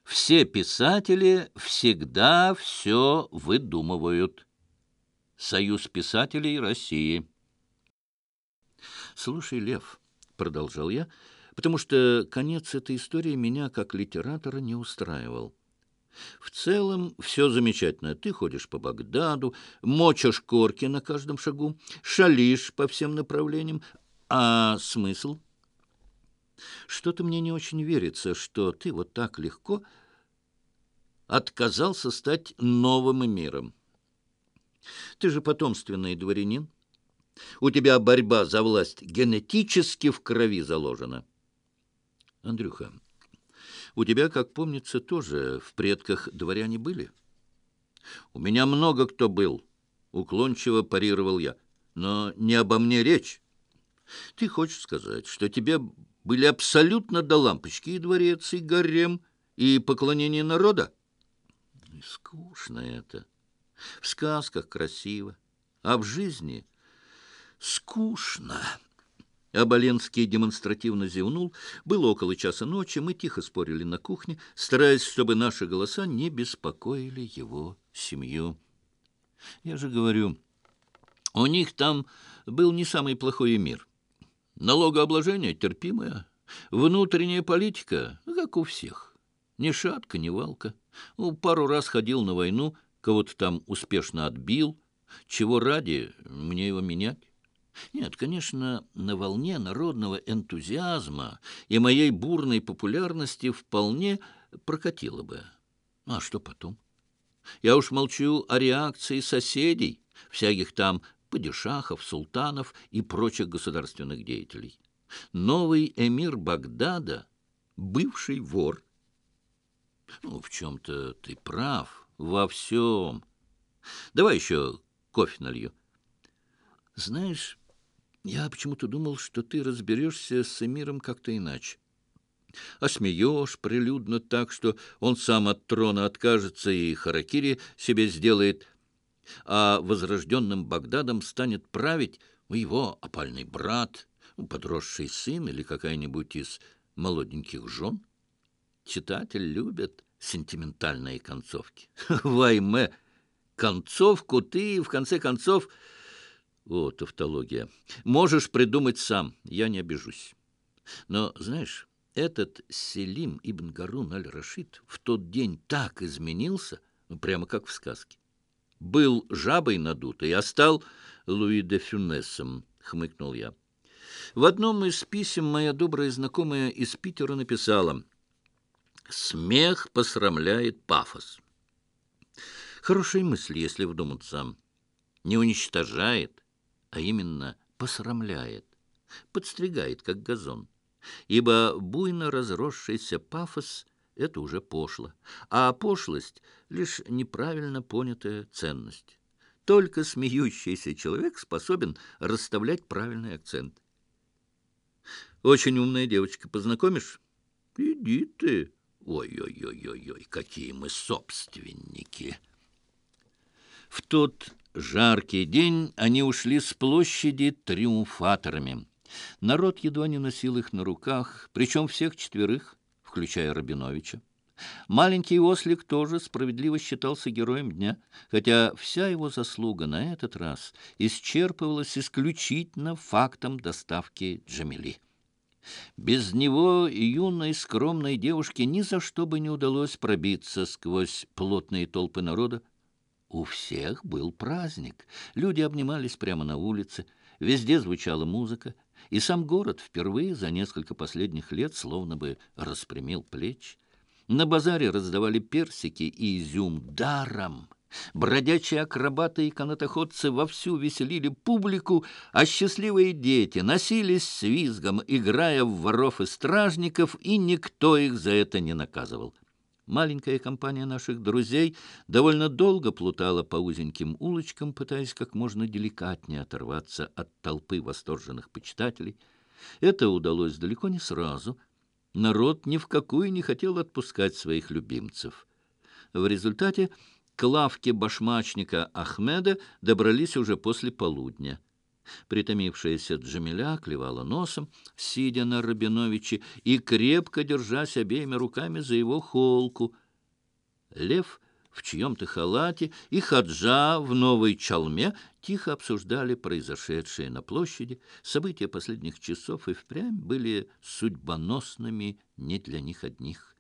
Все писатели всегда все выдумывают. Союз писателей России. «Слушай, Лев», — продолжал я, потому что конец этой истории меня, как литератора, не устраивал. «В целом все замечательно. Ты ходишь по Багдаду, мочишь корки на каждом шагу, шалишь по всем направлениям. А смысл? Что-то мне не очень верится, что ты вот так легко отказался стать новым миром. Ты же потомственный дворянин. У тебя борьба за власть генетически в крови заложена. Андрюха, у тебя, как помнится, тоже в предках дворяне были? У меня много кто был, уклончиво парировал я. Но не обо мне речь. Ты хочешь сказать, что тебе были абсолютно до лампочки и дворец, и гарем, и поклонение народа? Скучно это. В сказках красиво, а в жизни скучно. Оболенский демонстративно зевнул. Было около часа ночи, мы тихо спорили на кухне, стараясь, чтобы наши голоса не беспокоили его семью. Я же говорю, у них там был не самый плохой мир. Налогообложение терпимое, внутренняя политика, как у всех. Ни шатка, ни валка. Пару раз ходил на войну, кого-то там успешно отбил. Чего ради мне его менять? Нет, конечно, на волне народного энтузиазма и моей бурной популярности вполне прокатило бы. А что потом? Я уж молчу о реакции соседей, всяких там падишахов, султанов и прочих государственных деятелей. Новый эмир Багдада — бывший вор. В чем-то ты прав, во всем. Давай еще кофе налью. Знаешь, я почему-то думал, что ты разберешься с эмиром как-то иначе. Осмеешь прилюдно так, что он сам от трона откажется и харакири себе сделает, а возрожденным Багдадом станет править его опальный брат, подросший сын или какая-нибудь из молоденьких жен. Читатель любит сентиментальные концовки. Вайме, концовку ты, в конце концов... Вот тавтология. Можешь придумать сам, я не обижусь. Но, знаешь, этот Селим ибн Гарун аль-Рашид в тот день так изменился, прямо как в сказке. Был жабой надутой, а стал Луи де Фюнесом, хмыкнул я. В одном из писем моя добрая знакомая из Питера написала: «Смех посрамляет пафос». Хорошие мысли, если вдуматься. Не уничтожает, а именно посрамляет, подстригает, как газон. Ибо буйно разросшийся пафос — это уже пошло, а пошлость — лишь неправильно понятая ценность. Только смеющийся человек способен расставлять правильный акцент. Очень умная девочка, познакомишь? Иди ты. Ой-ой-ой-ой-ой, какие мы собственники. В тот жаркий день они ушли с площади триумфаторами. Народ едва не носил их на руках, причем всех четверых, включая Рабиновича. Маленький ослик тоже справедливо считался героем дня, хотя вся его заслуга на этот раз исчерпывалась исключительно фактом доставки Джамили. Без него юной скромной девушке ни за что бы не удалось пробиться сквозь плотные толпы народа. У всех был праздник. Люди обнимались прямо на улице, везде звучала музыка, и сам город впервые за несколько последних лет словно бы распрямил плечи. На базаре раздавали персики и изюм даром. Бродячие акробаты и канатоходцы вовсю веселили публику, а счастливые дети носились с визгом, играя в воров и стражников, и никто их за это не наказывал. Маленькая компания наших друзей довольно долго плутала по узеньким улочкам, пытаясь как можно деликатнее оторваться от толпы восторженных почитателей. Это удалось далеко не сразу. Народ ни в какую не хотел отпускать своих любимцев. В результате к лавке башмачника Ахмеда добрались уже после полудня. Притомившаяся Джамиля клевала носом, сидя на Рабиновиче и крепко держась обеими руками за его холку. Лев в чьем-то халате и Хаджа в новой чалме тихо обсуждали произошедшее на площади. События последних часов и впрямь были судьбоносными не для них одних.